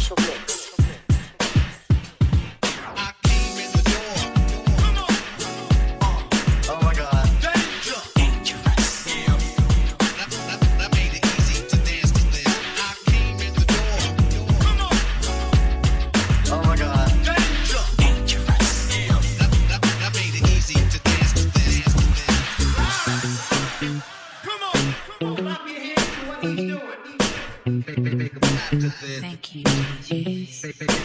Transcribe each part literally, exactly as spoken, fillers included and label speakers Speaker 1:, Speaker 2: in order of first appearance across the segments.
Speaker 1: Special mix.
Speaker 2: Thank you, D Js.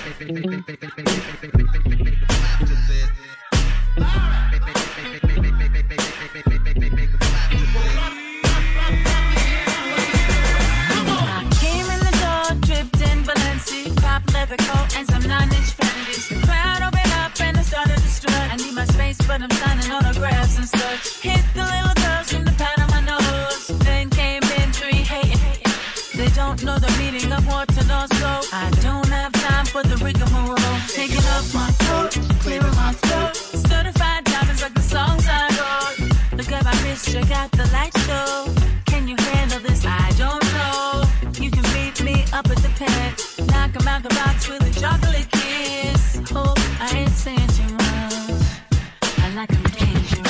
Speaker 2: I came in the door, dripped in Balenci, pop leather coat and some nine-inch Fendis. The crowd opened up and I started to strut. I need my space, but I'm signing autographs and such. Hit the little girls from the pat on my nose. Then came in three hating. They don't know the meaning of Waterloo, so I don't have time for the rigmarole. Taking off my coat, clearing my throat. Certified diamonds like the songs I wrote. Look at my wrist, check out the light show. Can you handle this? I don't know. You can meet me up at the pen. Knock 'em out the box with a chocolate kiss. Hope I ain't saying too much. I like 'em dangerous.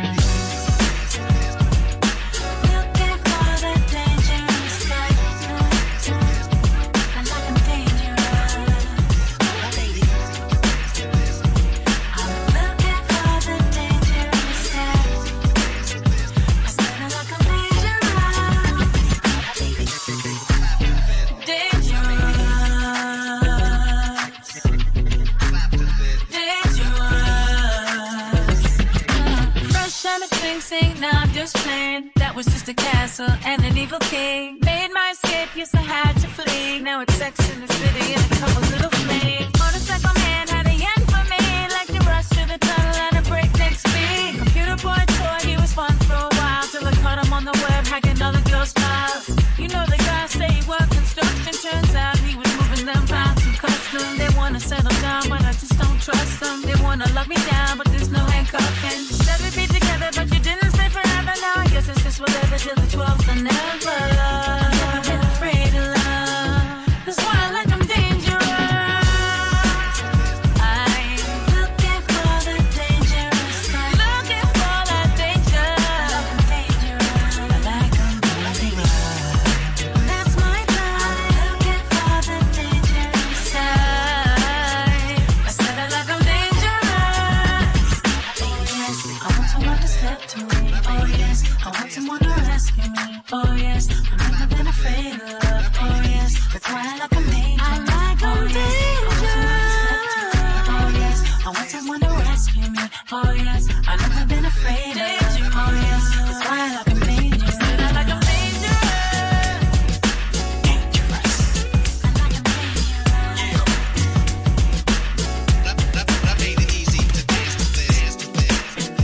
Speaker 2: Sing, now I'm just playing. That was just a castle and an evil king. Made my escape, yes I had to flee. Now it's sex in the city and a couple little flames. Motorcycle man had a yen for me. Like to rush to the tunnel at a breakneck speed. Computer boy toy, he was fun for a while. Till I caught him on the web, hacking all the girls' files. You know the guy say he worked construction. Turns out he was moving them pounds from custom. They wanna settle down, but I just don't trust them. They wanna lock me down, but there's no handcuffing. Said we'd be together, but you didn't stay forever. Now I guess it's just whatever till the twelfth and never. I've never been afraid of love. That's why I like 'em dangerous. I'm looking for the dangerous kind. Looking for that danger. I like 'em dangerous. I like 'em dangerous. That's my kind. I'm looking for the dangerous side. I said I like 'em dangerous. Yes, I want someone to step to me. Oh yes, I want someone to rescue me. Oh yes, I've never been afraid of love. Oh yes, that's why I like 'em dangerous. I like 'em dangerous. Oh yes, I want someone to rescue me. Oh yes, I've never been afraid of love. Oh yes, that's why I like 'em dangerous. I like 'em dangerous. Dangerous. I like 'em dangerous.
Speaker 3: That, that, that made it easy to dance to this, to this.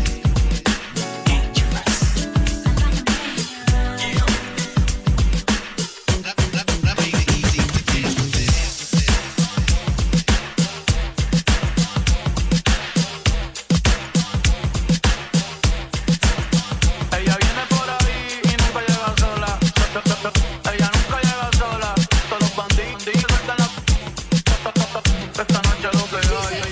Speaker 4: Ella viene por ahí y nunca llega sola. Ella nunca llega sola. Todos los bandidos sueltan la. Esta noche lo que hay.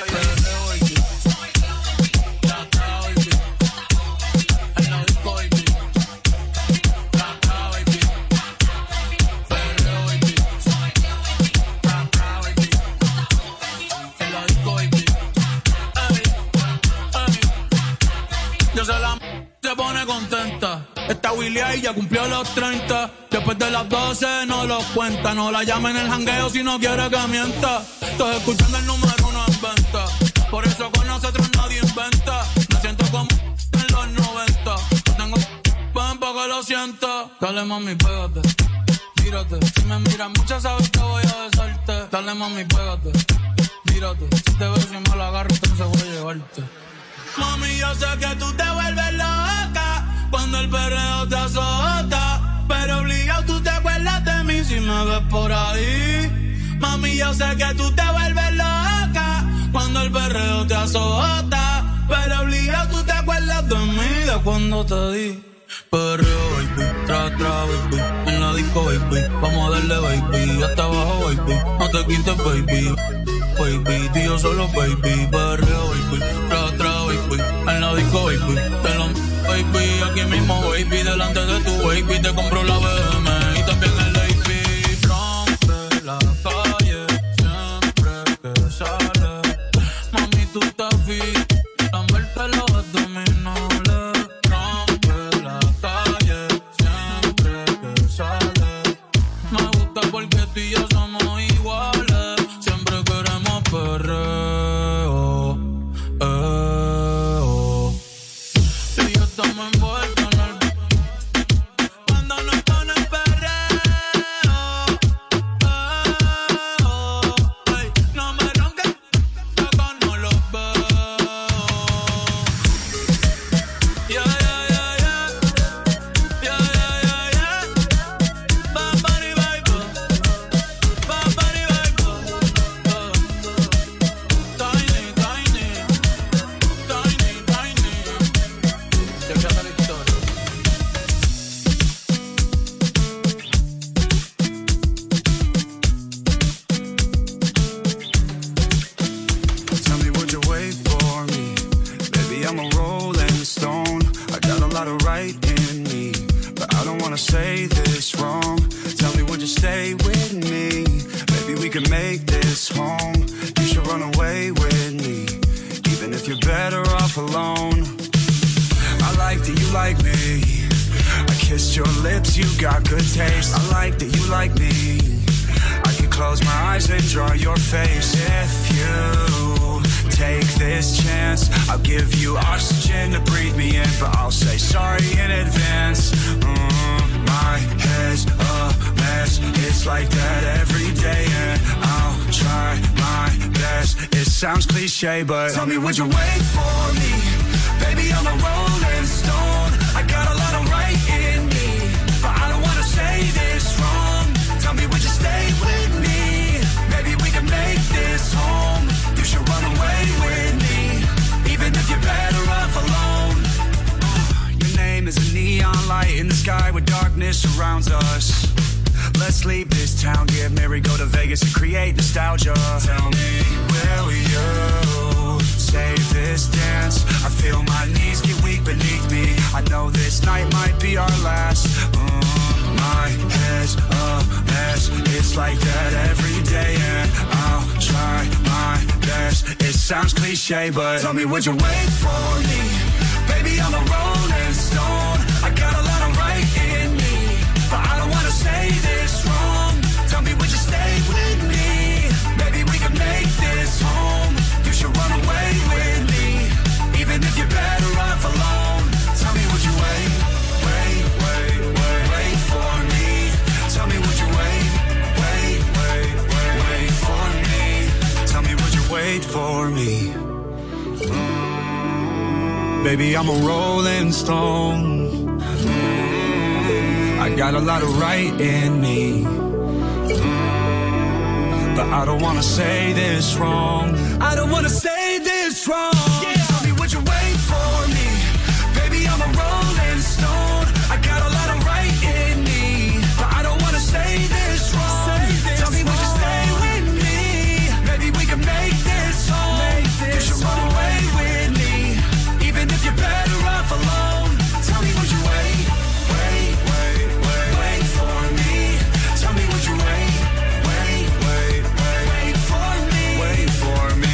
Speaker 4: Yo sé la m- se pone contenta. Esta Willy ahí ya cumplió los treinta. Después de las doce no lo cuenta. No la llama en el jangueo si no quiere que mienta. Estoy escuchando el número uno en venta. Por eso con nosotros nadie inventa. Me siento como en los noventa. No tengo ven pa' que lo sienta. Dale mami, pégate, mírate. Si me miras mucho sabes que voy a besarte. Dale mami, pégate, mírate. Si te ves y me la agarro entonces voy a llevarte. Mami, yo sé que tú te vuelves loca cuando el perreo te azota, pero obligado tú te acuerdas de mí si me ves por ahí. Mami, yo sé que tú te vuelves loca cuando el perreo te azota, pero obligado tú te acuerdas de mí, de cuando te di perreo, baby, tra, otra, baby. En la disco, baby. Vamos a darle, baby. Hasta abajo, baby. No te quites, baby. Baby, tú y yo solo, baby. Barrio, baby. Tra, tra, baby. En la disco, baby. Te lo baby. Aquí mismo, baby. Delante de tu baby. Te compro la B M y también el A P. Rompe la calle siempre que sale. Mami, tú estás fit. Lamberte los abdominales. Rompe la calle siempre que sale. Me gusta porque tú y yo somos iguales. Siempre queremos perreo. Eh, oh. Tú y yo estamos envueltos en el cuando nos ponen perreo. Eh, oh. Ey, no me ronques, que acá no los veo. Yeah, yeah, yeah, yeah. Yeah, yeah, yeah, yeah. Bad Bunny, baby. Bad Bunny, baby. Uh. Tiny, tiny. Tiny, tiny. Chequea la historia.
Speaker 1: Tell me, would you wait for me? Baby, I'm a rolling stone. I got a lot of right in me, but I don't wanna say this wrong. Tell me, would you stay with me? Maybe we can make this home. You should run away with me, even if you're better off alone. I like that you like me. I kissed your lips, you got good taste. I like that you like me. I can close my eyes and draw your face. If you take this chance, I'll give you oxygen to breathe me in, but I'll say sorry in advance. Mm, my head's a mess. It's like that every day, and I'll try my best. It sounds cliche, but tell me, would you wait for me? Baby, I'm a rolling stone. I got a lot of right in me, but I don't wanna say this wrong. Tell me, would you stay with me? Maybe we can make this home. You should run away with me, even if you're better off alone. Your name is a neon light in the sky where darkness surrounds us. Let's leave this town, get married, go to Vegas and create nostalgia. Tell me, will you save this dance? I feel my knees get weak beneath me. I know this night might be our last. Mm, my head's a mess. It's like that every day, and I'll try my best. It sounds cliche, but tell me, would you wait for me? Baby, I'm a rolling stone. I got a lot of right in me, but I don't wanna say this wrong. Tell me, would you stay with me? Maybe we can make this home. You should run away with me, even if you're better off alone. Tell me, would you wait, wait, wait, wait, wait for me? Tell me, would you wait, wait, wait, wait, wait for me? Tell me, would you wait for me? Mm, baby, I'm a rolling stone. I got a lot of right in me, mm, but I don't wanna say this wrong. I don't wanna say this wrong. Yeah. Tell me, would you wait for me? Baby, I'm a rolling stone. I got a lot of right in me, but I don't wanna say this wrong. Say this Tell me, would you stay with me? Maybe we can make this home. Make this you should run away with me, even if you're better off alone. Tell me, would you wait, wait, wait, wait, wait for me? Tell me, would you wait, wait, wait, wait, wait for me? Wait for me.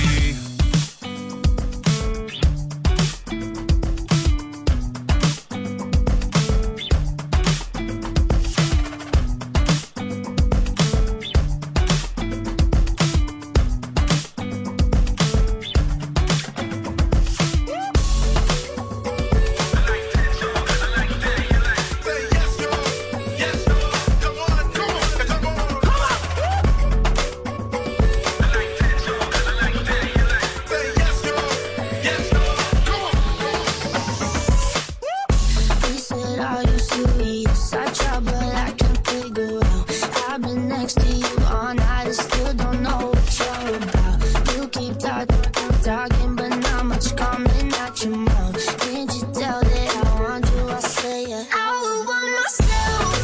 Speaker 2: Can't you tell that I want you? I say it. I would want myself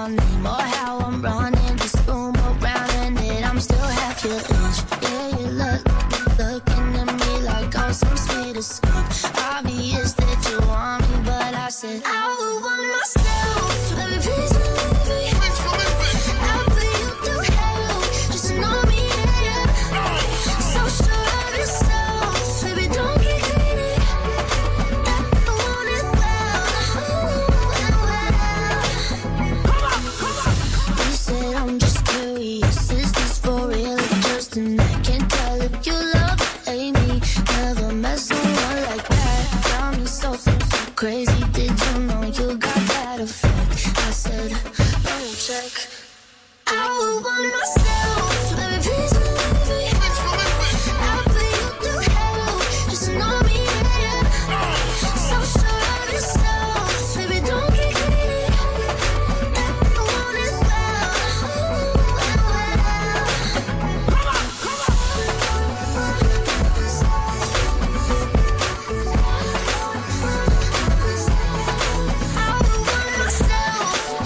Speaker 2: my name or how I'm running this room around, and it I'm still half your age. Yeah, you look, looking at me like I'm some sweet escape. Obvious that you want me, but I said I would want myself. Baby, please believe me. I'll put you through hell. Just know me, yeah, yeah. So sure of yourself. Baby, don't get greedy. I want it well. You said I'm just curious. Is this for real or just an act? Can't tell if you love or hate me. Never met someone like that. Got me so, so, so crazy. Did you know you got that effect? I said, let me check. I would want myself. Baby, please believe me. I'll put you through hell. Just know me, yeah, yeah. So sure of yourself. Baby, don't get greedy. I want it well. I would want myself.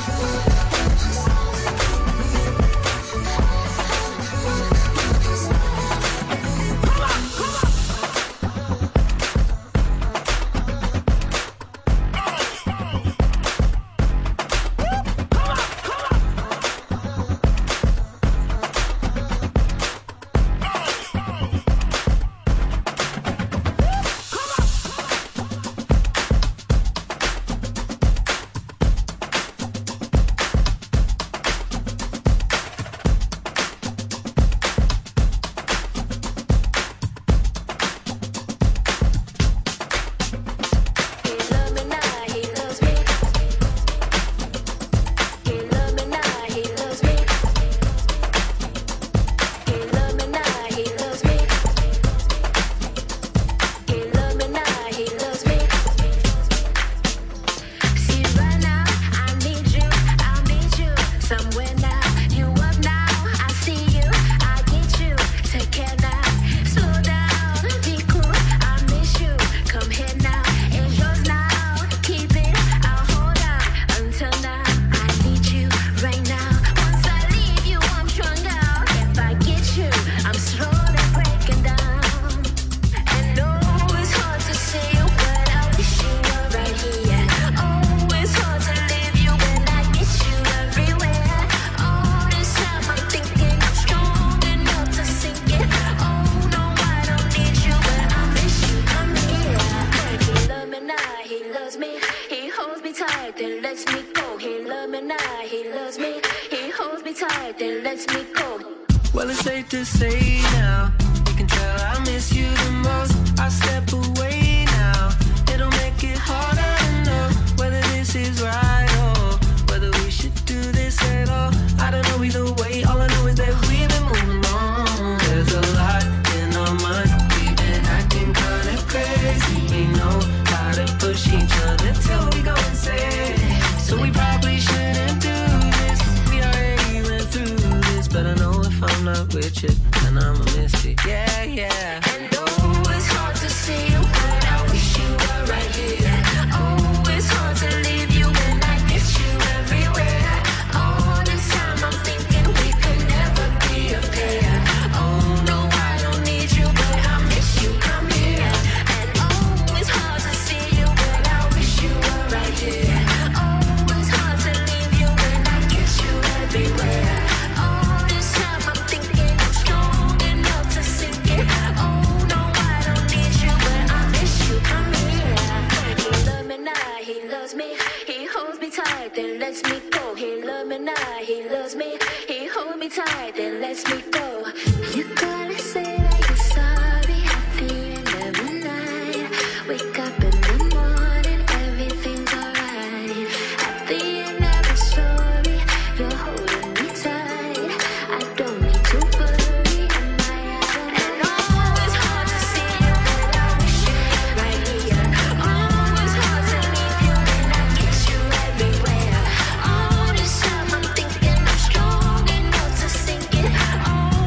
Speaker 5: Well, it's safe to say now, you can tell I miss you the most. I step away now, it'll make it harder to know whether this is right or whether we should do this at all. I don't know either way, all I know is that we've been moving on. There's a lot in our minds, we've been acting kinda crazy. We know how to push each other till we go insane. So we probably shouldn't do this, we already went through this. But I know if I'm not with you, then I'ma miss it, yeah, yeah.
Speaker 2: And oh, it's hard to see you, but I wish you were right here. Oh, it's hard to leave you when I miss you everywhere. All this time I'm thinking we could never be a pair. Oh no, I don't need you, but I miss you, come here. And oh, it's hard to see you, but I wish you were right here. Oh, it's hard to leave you when I miss you everywhere. All this time I'm thinking I'm strong enough to sink it. Oh no, I don't need you, but I miss you, come here. He loves me now, he loves me. He holds me tight, then lets me go. He loves me now, he loves me. He holds me tight, then lets me go. You gotta say that you're sorry at the end of the night. Wake up in the morning, everything's alright. At the end of the story, you're holding me tight. I don't need to worry, am I out? And oh, it's hard to see you, but I wish you were right here. Oh, it's hard to leave you when I miss you everywhere. All this time I'm thinking I'm strong enough to sink it. Oh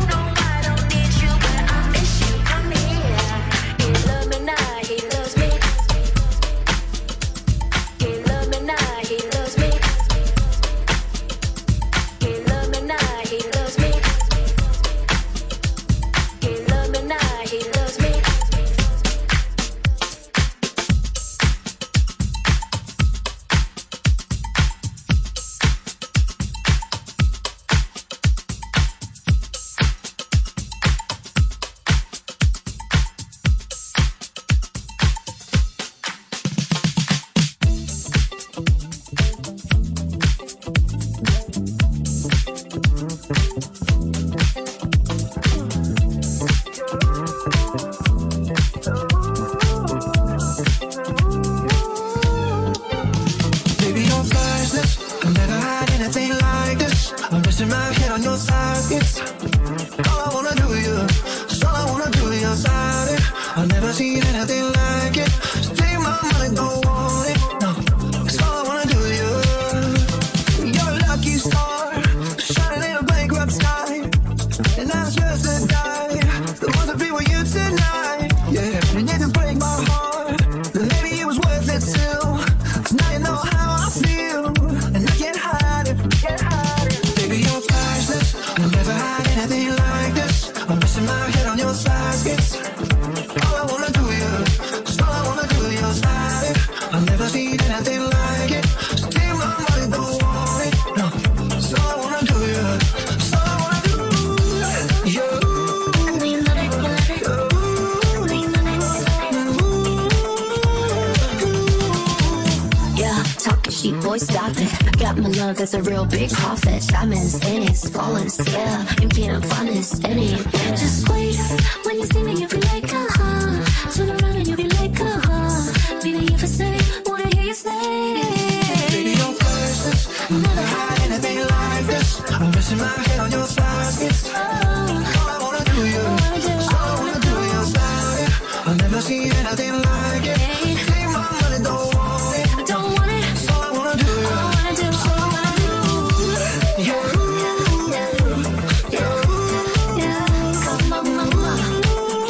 Speaker 5: on your side, it's all I wanna do, yeah. It's all I wanna do, your side. I've never seen anything like it. Still my money don't want it. No, it's all I wanna do, yeah. It's all I wanna do, yeah.
Speaker 2: Yeah, talking sheep, voice doctor. Got my love, that's a real big profit. Diamonds in it, falling, yeah. You can't find it steady. Just wait, when you see me, you'll be like, uh-huh. Turn around and you'll be like, uh-huh. Baby, if I say, wanna hear you say.
Speaker 5: Baby, you're priceless. Never had anything like this. I'm resting my head on your side, it's
Speaker 2: Oh,
Speaker 5: all I wanna do, yeah. It's all I wanna do, your side. I've never seen anything like it. Take my money, don't want it.
Speaker 2: don't want it.
Speaker 5: It's all I wanna do,
Speaker 2: All I
Speaker 5: yeah.
Speaker 2: wanna do, all I wanna do.
Speaker 5: Yeah.
Speaker 2: Yeah, come on, mama.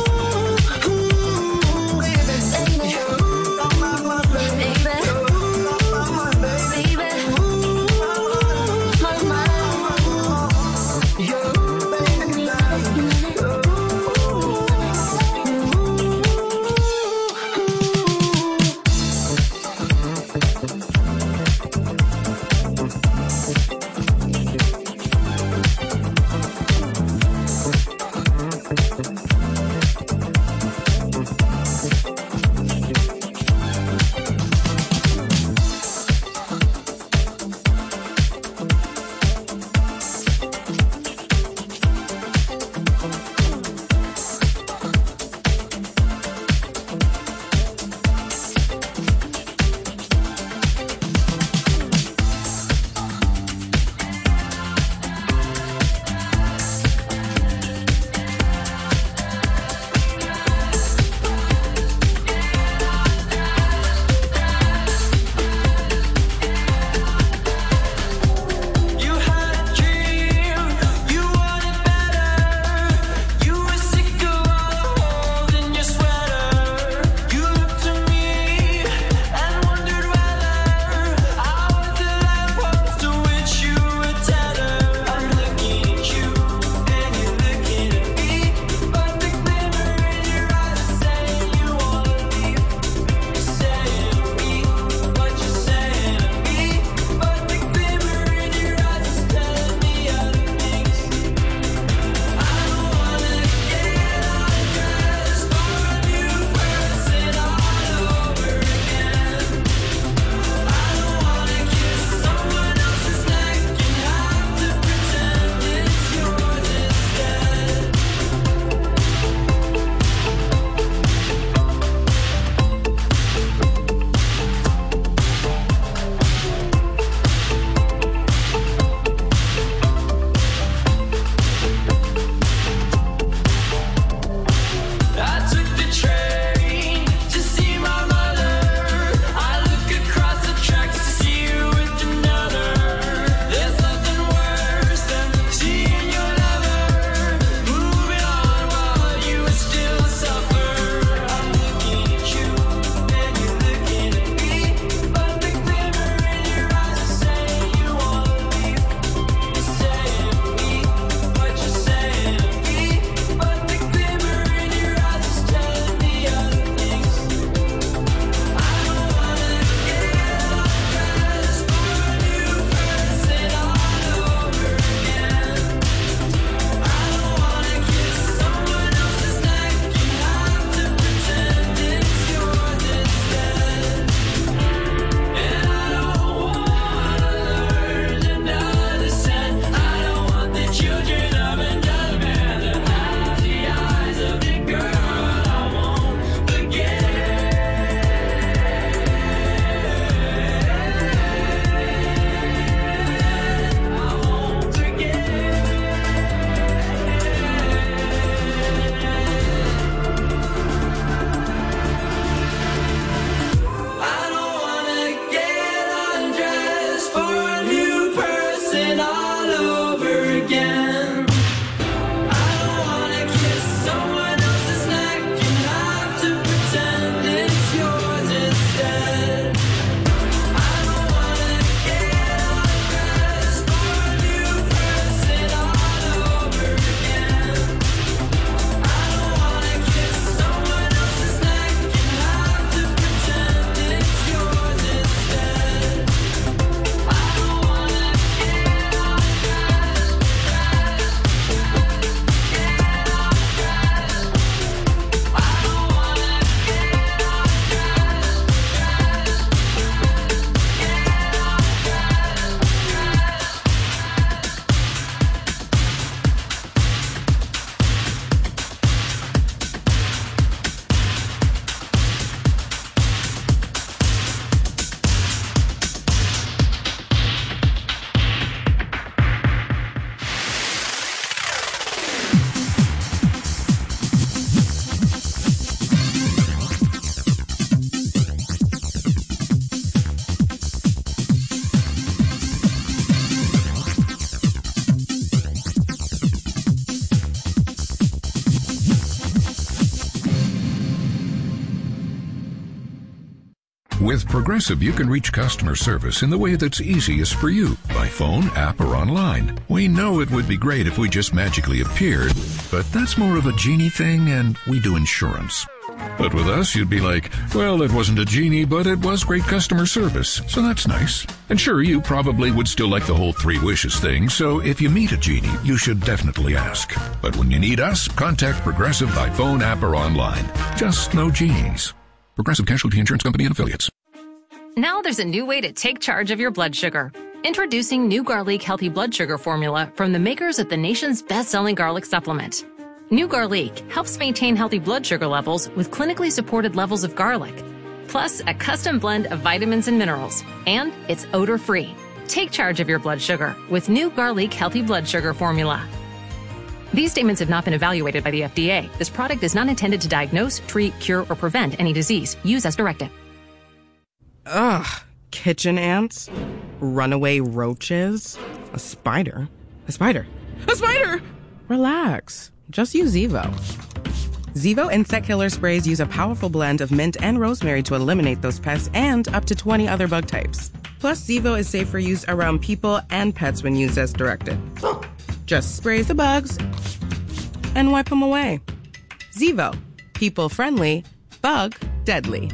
Speaker 6: With Progressive, you can reach customer service in the way that's easiest for you, by phone, app, or online. We know it would be great if we just magically appeared, but that's more of a genie thing, and we do insurance. But with us, you'd be like, well, it wasn't a genie, but it was great customer service, so that's nice. And sure, you probably would still like the whole three wishes thing, so if you meet a genie, you should definitely ask. But when you need us, contact Progressive by phone, app, or online. Just no genies. Progressive Casualty Insurance Company and Affiliates.
Speaker 7: Now there's a new way to take charge of your blood sugar. Introducing New Garlic Healthy Blood Sugar Formula from the makers of the nation's best-selling garlic supplement. New Garlic helps maintain healthy blood sugar levels with clinically supported levels of garlic, plus a custom blend of vitamins and minerals, and it's odor-free. Take charge of your blood sugar with New Garlic Healthy Blood Sugar Formula. These statements have not been evaluated by the F D A. This product is not intended to diagnose, treat, cure, or prevent any disease. Use as directed.
Speaker 8: Ugh. Kitchen ants? Runaway roaches? A spider? A spider? A spider! Relax. Just use Zevo. Zevo insect killer sprays use a powerful blend of mint and rosemary to eliminate those pests and up to twenty other bug types. Plus, Zevo is safe for use around people and pets when used as directed. Just spray the bugs and wipe them away. Zevo. People friendly, bug deadly.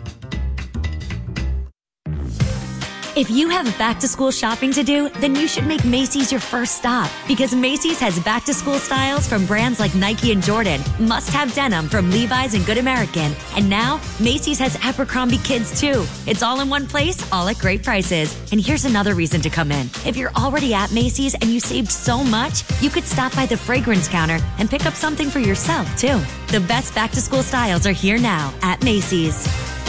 Speaker 9: If you have back-to-school shopping to do, then you should make Macy's your first stop, because Macy's has back-to-school styles from brands like Nike and Jordan, must-have denim from Levi's and Good American, and now Macy's has Abercrombie Kids too. It's all in one place, all at great prices. And here's another reason to come in. If you're already at Macy's and you saved so much, you could stop by the fragrance counter and pick up something for yourself too. The best back-to-school styles are here now at Macy's.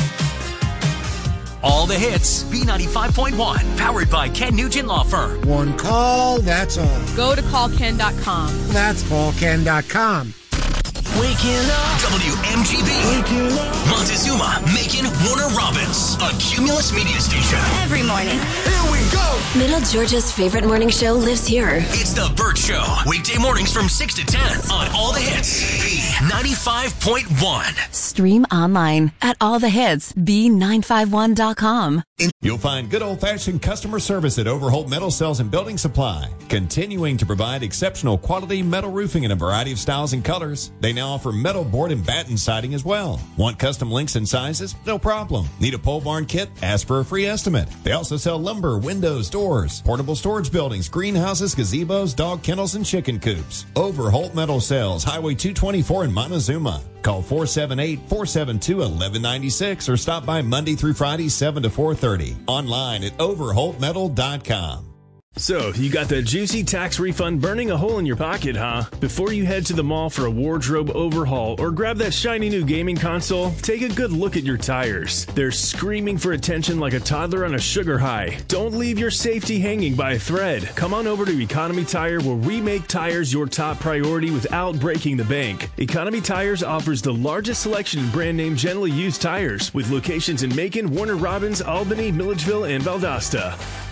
Speaker 10: All the hits, B ninety-five point one, powered by Ken Nugent Law Firm.
Speaker 11: One call, that's all.
Speaker 12: Go to call ken dot com.
Speaker 11: That's call ken dot com.
Speaker 10: Waking up. W M G B. Waking up. Montezuma, Macon, Warner Robins. A Cumulus Media Station.
Speaker 13: Every morning.
Speaker 10: Here we go.
Speaker 13: Middle Georgia's favorite morning show lives here.
Speaker 10: It's The Burt Show. Weekday mornings from six to ten on All the Hits. B ninety-five point one.
Speaker 14: Stream online at all the hits b nine five one dot com.
Speaker 15: You'll find good old-fashioned customer service at Overholt Metal Sales and Building Supply, continuing to provide exceptional quality metal roofing in a variety of styles and colors. They now offer metal board and batten siding as well. Want custom lengths and sizes? No problem. Need a pole barn kit? Ask for a free estimate. They also sell lumber, windows, doors, portable storage buildings, greenhouses, gazebos, dog kennels, and chicken coops. Overholt Metal Sales, Highway two twenty-four in Montezuma. Call four seven eight, four seven two, one one nine six or stop by Monday through Friday, seven to four thirty. Online at overholt metal dot com.
Speaker 16: So, you got the juicy tax refund burning a hole in your pocket, huh? Before you head to the mall for a wardrobe overhaul or grab that shiny new gaming console, take a good look at your tires. They're screaming for attention like a toddler on a sugar high. Don't leave your safety hanging by a thread. Come on over to Economy Tire, where we make tires your top priority without breaking the bank. Economy Tires offers the largest selection in brand name generally used tires, with locations in Macon, Warner Robins, Albany, Milledgeville, and Valdosta.